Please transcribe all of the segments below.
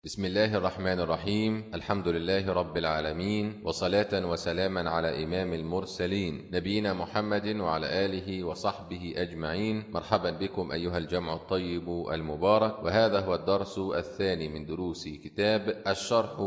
بسم الله الرحمن الرحيم. الحمد لله رب العالمين، وصلاة وسلاما على إمام المرسلين نبينا محمد وعلى آله وصحبه أجمعين. مرحبا بكم أيها الجمع الطيب المبارك، وهذا هو الدرس الثاني من دروس كتاب الشرح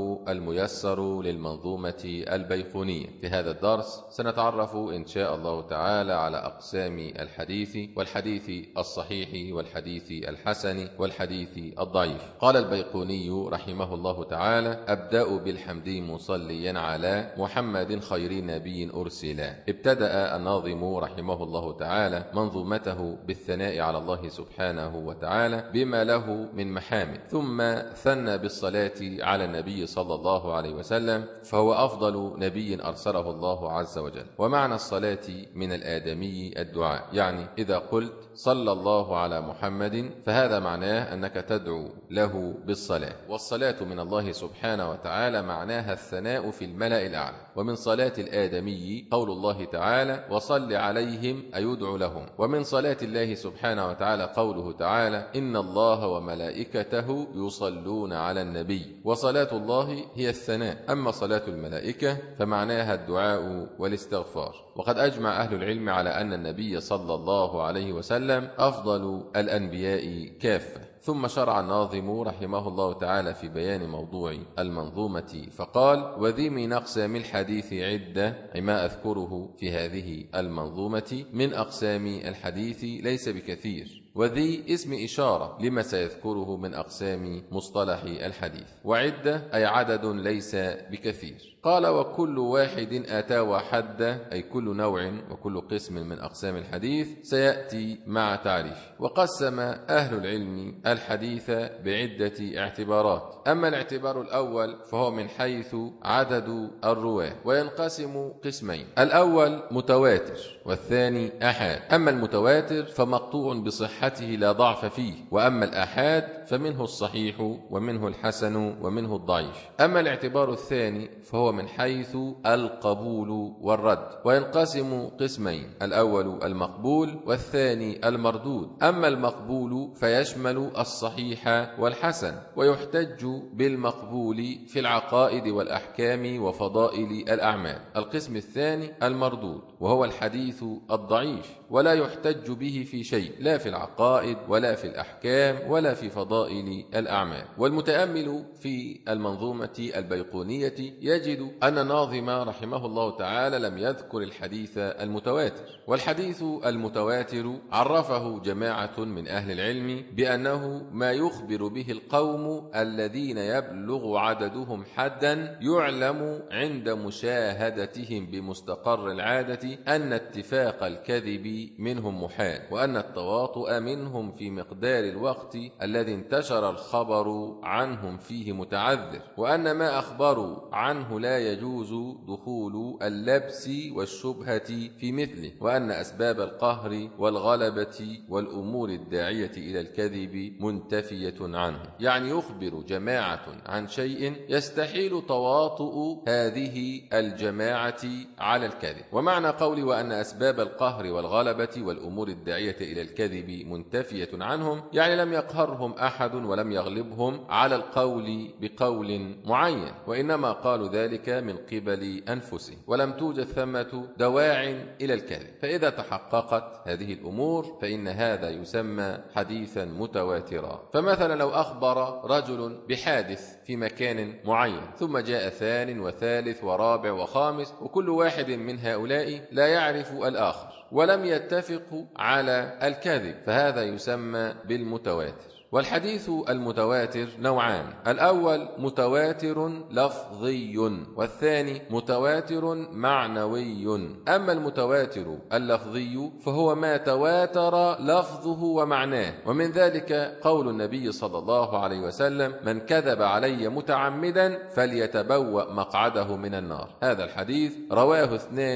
الميسر للمنظومة البيقونية. في هذا الدرس سنتعرف إن شاء الله تعالى على أقسام الحديث، والحديث الصحيح والحديث الحسن والحديث الضعيف. قال البيقوني رحمه الله تعالى: أبدأ بالحمد مصليا على محمد خير نبي أرسلا. ابتدأ الناظم رحمه الله تعالى منظومته بالثناء على الله سبحانه وتعالى بما له من محامد، ثم ثنى بالصلاة على النبي صلى الله عليه وسلم، فهو أفضل نبي أرسله الله عز وجل. ومعنى الصلاة من الآدمي الدعاء، يعني إذا قلت صلى الله على محمد فهذا معناه أنك تدعو له بالصلاة. والصلاة من الله سبحانه وتعالى معناها الثناء في الملأ الأعلى. ومن صلاة الآدمي قول الله تعالى: وصل عليهم أيدعو لهم. ومن صلاة الله سبحانه وتعالى قوله تعالى: إن الله وملائكته يصلون على النبي. وصلاة الله هي الثناء، أما صلاة الملائكة فمعناها الدعاء والاستغفار. وقد أجمع أهل العلم على أن النبي صلى الله عليه وسلم أفضل الأنبياء كافة. ثم شرع الناظم رحمه الله تعالى في بيان موضوع المنظومة فقال: وذي من أقسام الحديث عدة، ما أذكره في هذه المنظومة من أقسام الحديث ليس بكثير. وذي اسم إشارة لما سيذكره من أقسام مصطلح الحديث، وعدة أي عدد ليس بكثير. قال: وكل واحد أتى وحده، أي كل نوع وكل قسم من أقسام الحديث سيأتي مع تعريف. وقسم أهل العلم الحديث بعدة اعتبارات. أما الاعتبار الأول فهو من حيث عدد الرواة، وينقسم قسمين: الأول متواتر، والثاني أحاد. أما المتواتر فمقطوع بصحته لا ضعف فيه، وأما الأحاد فمنه الصحيح ومنه الحسن ومنه الضعيف. أما الاعتبار الثاني فهو من حيث القبول والرد، وينقسم قسمين: الأول المقبول، والثاني المردود. أما المقبول فيشمل الصحيح والحسن، ويحتج بالمقبول في العقائد والأحكام وفضائل الأعمال. القسم الثاني المردود، وهو الحديث الضعيف، ولا يحتج به في شيء، لا في العقائد ولا في الأحكام ولا في فضائل الأعمال. والمتأمل في المنظومة البيقونية يجد أن الناظم رحمه الله تعالى لم يذكر الحديث المتواتر. والحديث المتواتر عرفه جماعة من أهل العلم بأنه ما يخبر به القوم الذين يبلغ عددهم حدا يعلم عند مشاهدتهم بمستقر العادة أن اتفاق الكذب منهم محال، وأن التواطؤ منهم في مقدار الوقت الذي انتشر الخبر عنهم فيه متعذر، وأن ما أخبروا عنه لا يجوز دخول اللبس والشبهة في مثله، وأن أسباب القهر والغلبة والأمور الداعية إلى الكذب منتفية عنه. يعني يخبر جماعة عن شيء يستحيل تواطؤ هذه الجماعة على الكذب. ومعنى قولي وأن أسباب القهر والغلبة والأمور الداعية إلى الكذب منتفية عنهم، يعني لم يقهرهم أحد ولم يغلبهم على القول بقول معين، وإنما قالوا ذلك من قبل أنفسهم، ولم توجد ثمة دواع إلى الكذب. فإذا تحققت هذه الأمور فإن هذا يسمى حديثا متواترا. فمثلا لو أخبر رجل بحادث في مكان معين، ثم جاء ثان وثالث ورابع وخامس، وكل واحد من هؤلاء لا يعرف الآخر ولم يتفقوا على الكذب، فهذا يسمى بالمتواتر. والحديث المتواتر نوعان: الأول متواتر لفظي، والثاني متواتر معنوي. أما المتواتر اللفظي فهو ما تواتر لفظه ومعناه، ومن ذلك قول النبي صلى الله عليه وسلم: من كذب علي متعمدا فليتبوأ مقعده من النار. هذا الحديث رواه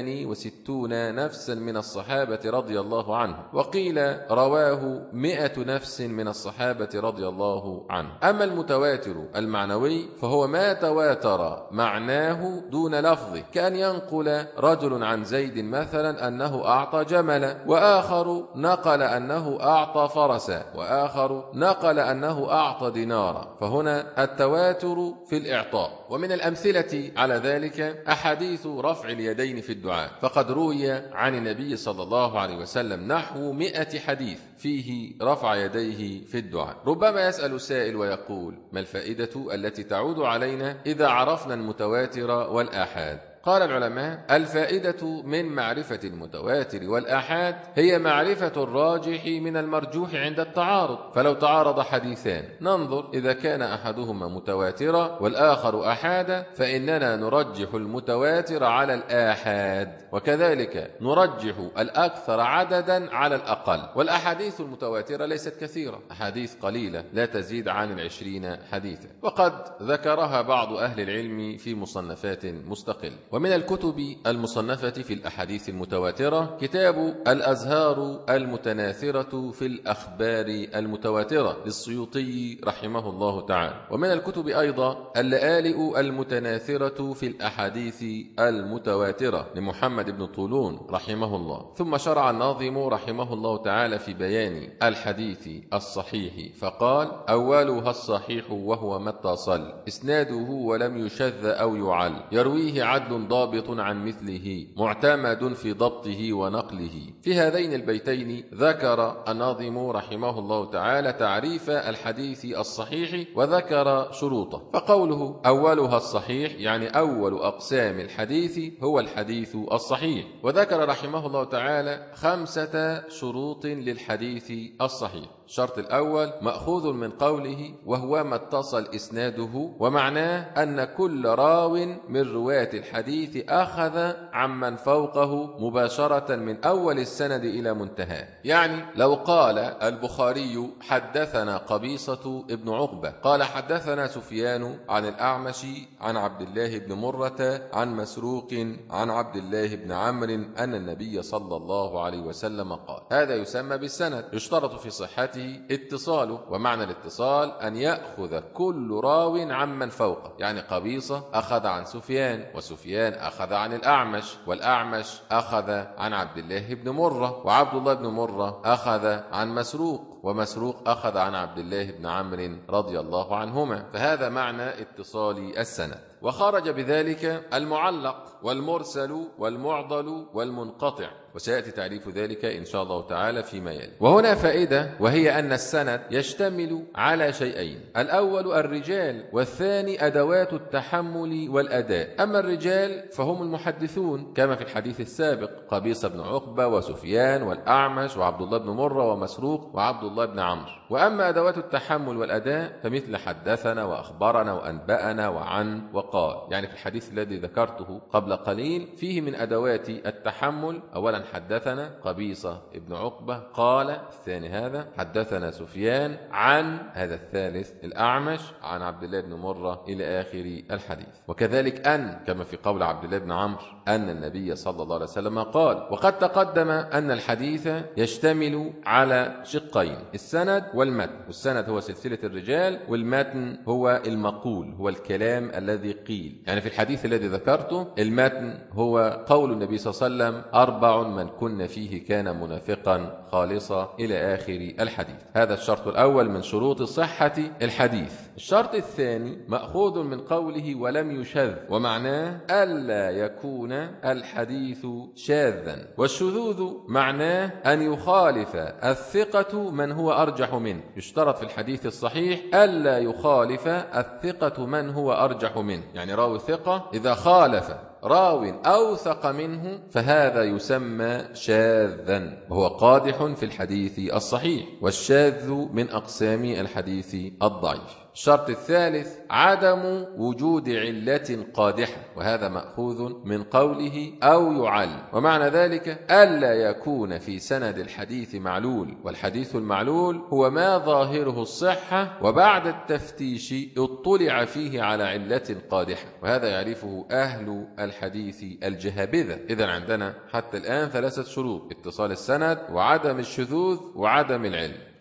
62 نفسا من الصحابة رضي الله عنهم، وقيل رواه 100 نفس من الصحابة حذيفة رضي الله عنه. أما المتواتر المعنوي فهو ما تواتر معناه دون لفظه، كأن ينقل رجل عن زيد مثلا أنه أعطى جملا، وآخر نقل أنه أعطى فرسا، وآخر نقل أنه أعطى دينارا، فهنا التواتر في الإعطاء. ومن الأمثلة على ذلك أحاديث رفع اليدين في الدعاء، فقد روي عن النبي صلى الله عليه وسلم نحو 100 حديث فيه رفع يديه في الدعاء. ربما يسأل السائل ويقول: ما الفائدة التي تعود علينا إذا عرفنا المتواتر والآحاد؟ قال العلماء: الفائدة من معرفة المتواتر والآحاد هي معرفة الراجح من المرجوح عند التعارض. فلو تعارض حديثان ننظر إذا كان أحدهما متواترا والآخر آحادا، فإننا نرجح المتواتر على الآحاد، وكذلك نرجح الأكثر عددا على الأقل. والأحاديث المتواترة ليست كثيرة، أحاديث قليلة لا تزيد عن 20 حديثا، وقد ذكرها بعض أهل العلم في مصنفات مستقلة. ومن الكتب المصنفة في الأحاديث المتواترة كتاب الأزهار المتناثرة في الأخبار المتواترة للسيوطي رحمه الله تعالى. ومن الكتب أيضا اللآلئ المتناثرة في الأحاديث المتواترة لمحمد بن طولون رحمه الله. ثم شرع الناظم رحمه الله تعالى في بيان الحديث الصحيح فقال: أولها الصحيح وهو ما اتصل إسناده ولم يشذ أو يعل، يرويه عدل ضابط عن مثله، معتمد في ضبطه ونقله. في هذين البيتين ذكر الناظم رحمه الله تعالى تعريف الحديث الصحيح وذكر شروطه. فقوله أولها الصحيح يعني أول أقسام الحديث هو الحديث الصحيح. وذكر رحمه الله تعالى 5 شروط للحديث الصحيح. الشرط الأول مأخوذ من قوله وهو ما اتصل إسناده، ومعناه أن كل راو من رواة الحديث أخذ عمن فوقه مباشرة من أول السند إلى منتهى. يعني لو قال البخاري حدثنا قبيصة ابن عقبة، قال حدثنا سفيان عن الأعمش عن عبد الله بن مرة عن مسروق عن عبد الله بن عمرو أن النبي صلى الله عليه وسلم قال، هذا يسمى بالسند. يشترط في صحته اتصاله، ومعنى الاتصال أن يأخذ كل راو عمن فوقه، يعني قبيصة أخذ عن سفيان، وسفيان أخذ عن الأعمش، والأعمش أخذ عن عبد الله بن مرة، وعبد الله بن مرة أخذ عن مسروق، ومسروق أخذ عن عبد الله بن عمرو رضي الله عنهما. فهذا معنى اتصال السند. وخرج بذلك المعلق والمرسل والمعضل والمنقطع، وسيأتي تعريف ذلك إن شاء الله تعالى فيما يلي. وهنا فائدة، وهي أن السند يشتمل على شيئين: الأول الرجال، والثاني أدوات التحمل والأداء. أما الرجال فهم المحدثون كما في الحديث السابق، قبيصة بن عقبة وسفيان والأعمش وعبد الله بن مرة ومسروق وعبد الله بن عمرو. وأما أدوات التحمل والأداء فمثل حدثنا وأخبرنا وأنبأنا وعن وقال. يعني في الحديث الذي ذكرته قبل قليل فيه من أدوات التحمل: أولا حدثنا قبيصة ابن عقبة، قال الثاني هذا، حدثنا سفيان عن هذا الثالث الأعمش عن عبد الله بن مرة إلى آخر الحديث. وكذلك أن كما في قول عبد الله بن عمرو أن النبي صلى الله عليه وسلم قال. وقد تقدم أن الحديث يشتمل على شقين: السند والمتن. والسند هو سلسلة الرجال، والمتن هو المقول، هو الكلام الذي قيل. يعني في الحديث الذي ذكرته المتن هو قول النبي صلى الله عليه وسلم: 4 من كن فيه كان منافقا خالصا إلى آخر الحديث. هذا الشرط الأول من شروط صحة الحديث. الشرط الثاني مأخوذ من قوله ولم يشذ، ومعناه ألا يكون الحديث شاذا. والشذوذ معناه أن يخالف الثقة من هو أرجح منه. يشترط في الحديث الصحيح ألا يخالف الثقة من هو أرجح منه، يعني راوي ثقة إذا خالف راو أوثق منه فهذا يسمى شاذا، وهو قادح في الحديث الصحيح. والشاذ من أقسام الحديث الضعيف. الشرط الثالث عدم وجود علة قادحة، وهذا مأخوذ من قوله أو يعل، ومعنى ذلك ألا يكون في سند الحديث معلول. والحديث المعلول هو ما ظاهره الصحة وبعد التفتيش اطلع فيه على علة قادحة، وهذا يعرفه أهل الحديث الجهابذة. إذن عندنا حتى الآن 3 شروط: اتصال السند، وعدم الشذوذ، وعدم العلة.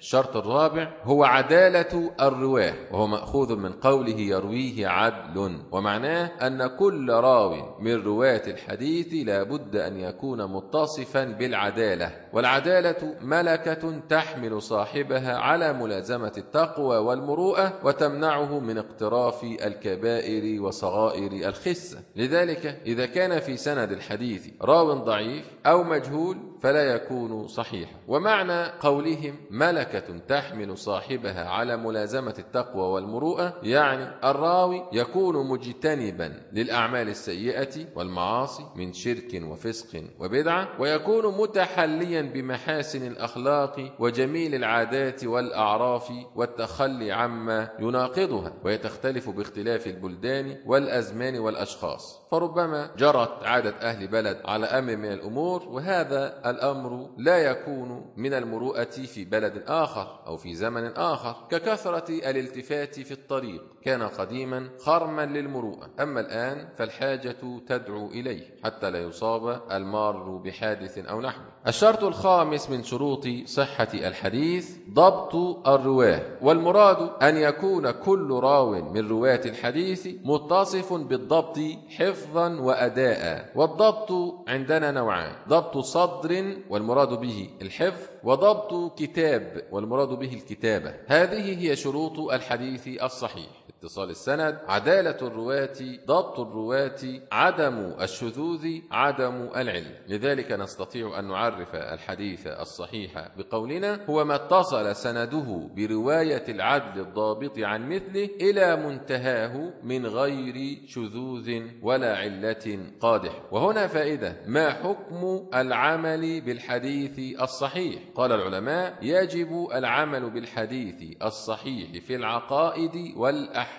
الشرط الرابع هو عدالة الرواه، وهو مأخوذ من قوله يرويه عدل، ومعناه أن كل راو من رواة الحديث لا بد أن يكون متصفا بالعدالة، والعدالة ملكة تحمل صاحبها على ملازمة التقوى والمروءة وتمنعه من اقتراف الكبائر وصغائر الخسة. لذلك إذا كان في سند الحديث راو ضعيف أو مجهول فلا يكون صحيحا. ومعنى قولهم ملكة تحمل صاحبها على ملازمة التقوى والمروءة يعني الراوي يكون مجتنبا للأعمال السيئة والمعاصي من شرك وفسق وبدعة، ويكون متحليا بمحاسن الأخلاق وجميل العادات والأعراف والتخلي عما يناقضها، ويتختلف باختلاف البلدان والأزمان والأشخاص، فربما جرت عادة أهل بلد على أمر من الأمور، وهذا الأمر لا يكون من المروءة في بلد آخر أو في زمن آخر، ككثرة الالتفات في الطريق كان قديما خرما للمروءة، أما الآن فالحاجة تدعو إليه حتى لا يصاب المار بحادث أو نحوه. الشرط الخامس من شروط صحة الحديث ضبط الرواه، والمراد أن يكون كل راو من رواة الحديث متصف بالضبط حفظا وأداء. والضبط عندنا نوعان: ضبط صدر والمراد به الحفظ، وضبط كتاب والمراد به الكتابة. هذه هي شروط الحديث الصحيح: اتصال السند، عدالة الرواة، ضبط الرواة، عدم الشذوذ، عدم العلة. لذلك نستطيع أن نعرف الحديث الصحيح بقولنا هو ما اتصل سنده برواية العدل الضابط عن مثله إلى منتهاه من غير شذوذ ولا علة قادح. وهنا فائدة: ما حكم العمل بالحديث الصحيح؟ قال العلماء: يجب العمل بالحديث الصحيح في العقائد والأحكام.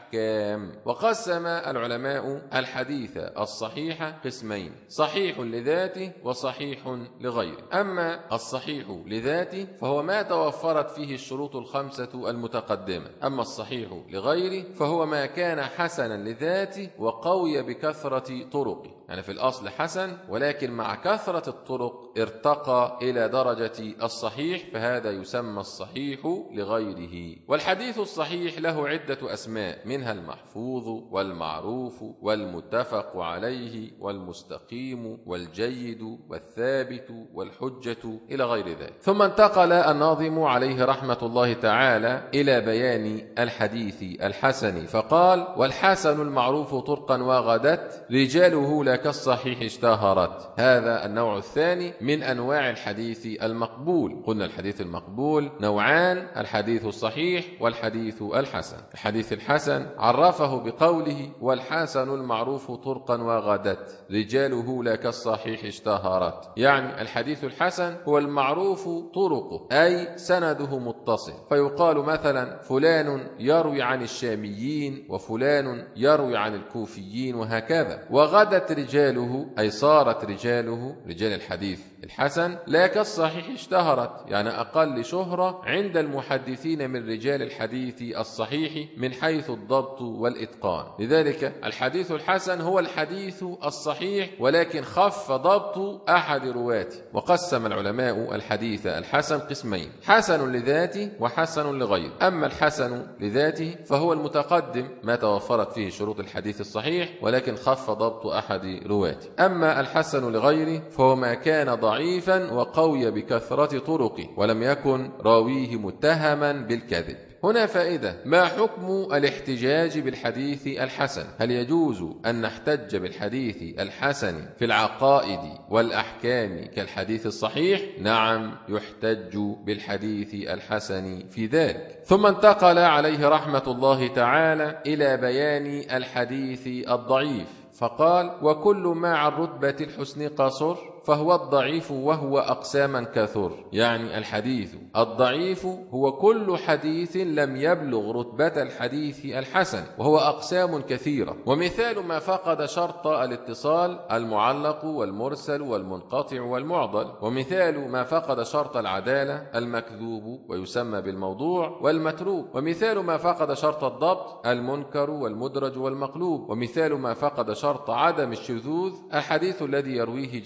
وقسم العلماء الحديث الصحيح قسمين: صحيح لذاته وصحيح لغيره. أما الصحيح لذاته فهو ما توفرت فيه الشروط الخمسة المتقدمة، أما الصحيح لغيره فهو ما كان حسنا لذاته وقوي بكثرة طرقه، يعني في الأصل حسن ولكن مع كثرة الطرق ارتقى إلى درجة الصحيح، فهذا يسمى الصحيح لغيره. والحديث الصحيح له عدة أسماء، منها المحفوظ والمعروف والمتفق عليه والمستقيم والجيد والثابت والحجة إلى غير ذلك. ثم انتقل الناظم عليه رحمة الله تعالى إلى بيان الحديث الحسن فقال: والحسن المعروف طرقا وغدت رجاله لا كالصحيح اشتهرت. هذا النوع الثاني من أنواع الحديث المقبول. قلنا الحديث المقبول نوعان: الحديث الصحيح والحديث الحسن. الحديث الحسن عرفه بقوله: والحسن المعروف طرقا وغدت رجاله لا كالصحيح اشتهرت، يعني الحديث الحسن هو المعروف طرقه أي سنده متصل، فيقال مثلا فلان يروي عن الشاميين وفلان يروي عن الكوفيين وهكذا. وغدت رجاله أي صارت رجاله رجال الحديث الحسن لا كالصحيح اشتهرت، يعني أقل شهرة عند المحدثين من رجال الحديث الصحيح من حيث الضبط والإتقان. لذلك الحديث الحسن هو الحديث الصحيح ولكن خف ضبط أحد رواته. وقسم العلماء الحديث الحسن قسمين: حسن لذاته وحسن لغيره. أما الحسن لذاته فهو المتقدم ما توفرت فيه شروط الحديث الصحيح ولكن خف ضبط أحد رواته. أما الحسن لغيره فهو ما كان ضعيفا وقوي بكثرة طرقه ولم يكن راويه متهما بالكذب. هنا فائدة: ما حكم الاحتجاج بالحديث الحسن؟ هل يجوز أن نحتج بالحديث الحسن في العقائد والأحكام كالحديث الصحيح؟ نعم، يحتج بالحديث الحسن في ذلك. ثم انتقل عليه رحمة الله تعالى إلى بيان الحديث الضعيف فقال: وكل ما عن رتبة الحسن قصر فهو الضعيف وهو أقساما كثر. يعني الحديث الضعيف هو كل حديث لم يبلغ رتبة الحديث الحسن، وهو أقسام كثيرة. ومثال ما فقد شرط الاتصال المعلق والمرسل والمنقطع والمعضل، ومثال ما فقد شرط العدالة المكذوب ويسمى بالموضوع والمتروك، ومثال ما فقد شرط الضبط المنكر والمدرج والمقلوب، ومثال ما فقد شرط عدم الشذوذ الحديث الذي يرويه جماعة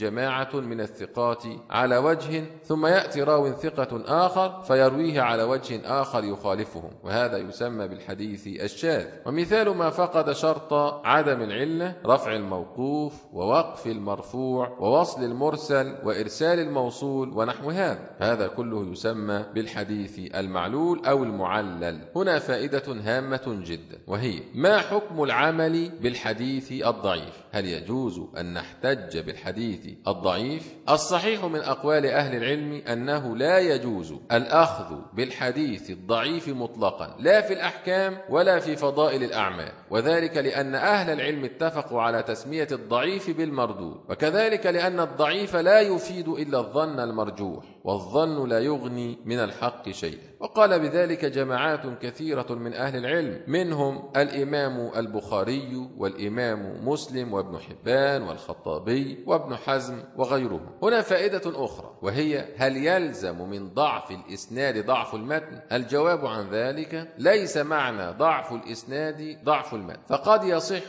جماعة من الثقات على وجه، ثم يأتي راو ثقة آخر فيرويه على وجه آخر يخالفهم، وهذا يسمى بالحديث الشاذ. ومثال ما فقد شرط عدم العلة رفع الموقوف ووقف المرفوع ووصل المرسل وإرسال الموصول ونحو هذا كله يسمى بالحديث المعلول أو المعلل. هنا فائدة هامة جدا، وهي ما حكم العمل بالحديث الضعيف؟ هل يجوز أن نحتج بالحديث الضعيف؟ الصحيح من أقوال أهل العلم أنه لا يجوز الأخذ بالحديث الضعيف مطلقا، لا في الأحكام ولا في فضائل الأعمال، وذلك لأن أهل العلم اتفقوا على تسمية الضعيف بالمردود، وكذلك لأن الضعيف لا يفيد إلا الظن المرجوح، والظن لا يغني من الحق شيئا. وقال بذلك جماعات كثيرة من أهل العلم، منهم الإمام البخاري والإمام مسلم وابن حبان والخطابي وابن حزم وغيرهم. هنا فائدة أخرى، وهي هل يلزم من ضعف الإسناد ضعف المتن؟ الجواب عن ذلك ليس معنى ضعف الإسناد ضعف المتن، فقد يصح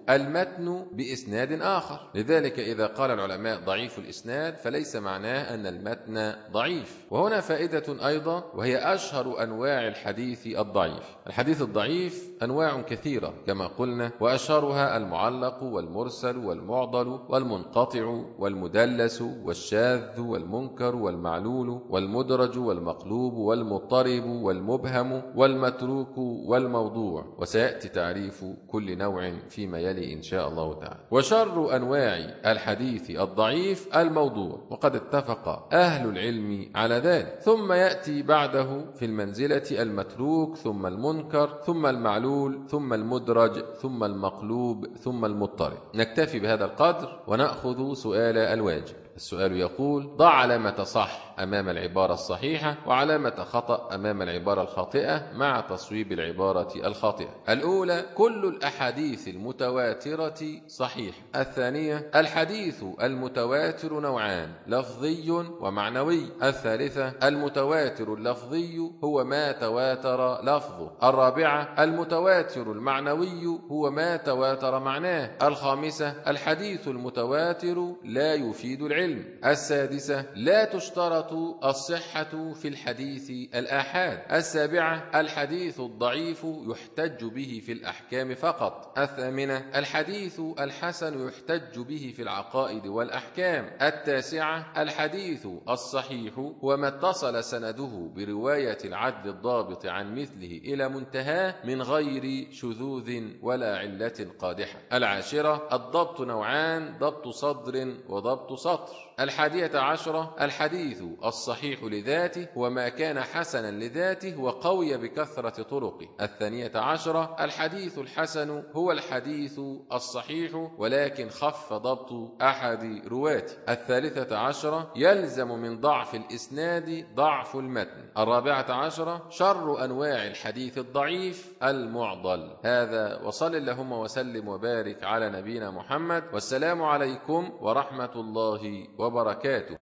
المتن بإسناد آخر. لذلك إذا قال العلماء ضعيف الإسناد فليس معناه أن المتن ضعيف. وهنا فائدة أيضا، وهي أشهر أنواع الحديث الضعيف. الحديث الضعيف أنواع كثيرة كما قلنا، وأشهرها المعلق والمرسل والمعضل والمنقطع والمدلس والشاذ والمنكر والمعلول والمدرج والمقلوب والمضطرب والمبهم والمتروك والموضوع، وسيأتي تعريف كل نوع فيما يلي إن شاء الله تعالى. وشر أنواع الحديث الضعيف الموضوع، وقد اتفق أهل العلم على ذلك. ثم يأتي بعده في المنزلة المتروك، ثم المنكر، ثم المعلول، ثم المدرج، ثم المقلوب، ثم المضطرب. نكتفي بهذا القدر ونأخذ سؤال الواجب. السؤال يقول: ضع علامة صح أمام العبارة الصحيحة وعلامة خطأ أمام العبارة الخاطئة مع تصويب العبارة الخاطئة. الأولى: كل الأحاديث المتواترة صحيح. الثانية: الحديث المتواتر نوعان، لفظي ومعنوي. الثالثة: المتواتر اللفظي هو ما تواتر لفظه. الرابعة: المتواتر المعنوي هو ما تواتر معناه. الخامسة: الحديث المتواتر لا يفيد العلم. السادسة: لا تشترط الصحة في الحديث الآحاد. السابعة: الحديث الضعيف يحتج به في الأحكام فقط. الثامنة: الحديث الحسن يحتج به في العقائد والأحكام. التاسعة: الحديث الصحيح هو ما اتصل سنده برواية العدل الضابط عن مثله إلى منتهاه من غير شذوذ ولا علة قادحة. العاشرة: الضبط نوعان، ضبط صدر وضبط سطر. 11: الحديث الصحيح لذاته وما كان حسنا لذاته وقوي بكثرة طرقه. 12: الحديث الحسن هو الحديث الصحيح ولكن خف ضبط أحد رواته. 13: يلزم من ضعف الإسناد ضعف المتن. 14: شر أنواع الحديث الضعيف المعضل. هذا، وصل اللهم وسلم وبارك على نبينا محمد، والسلام عليكم ورحمة الله وبركاته.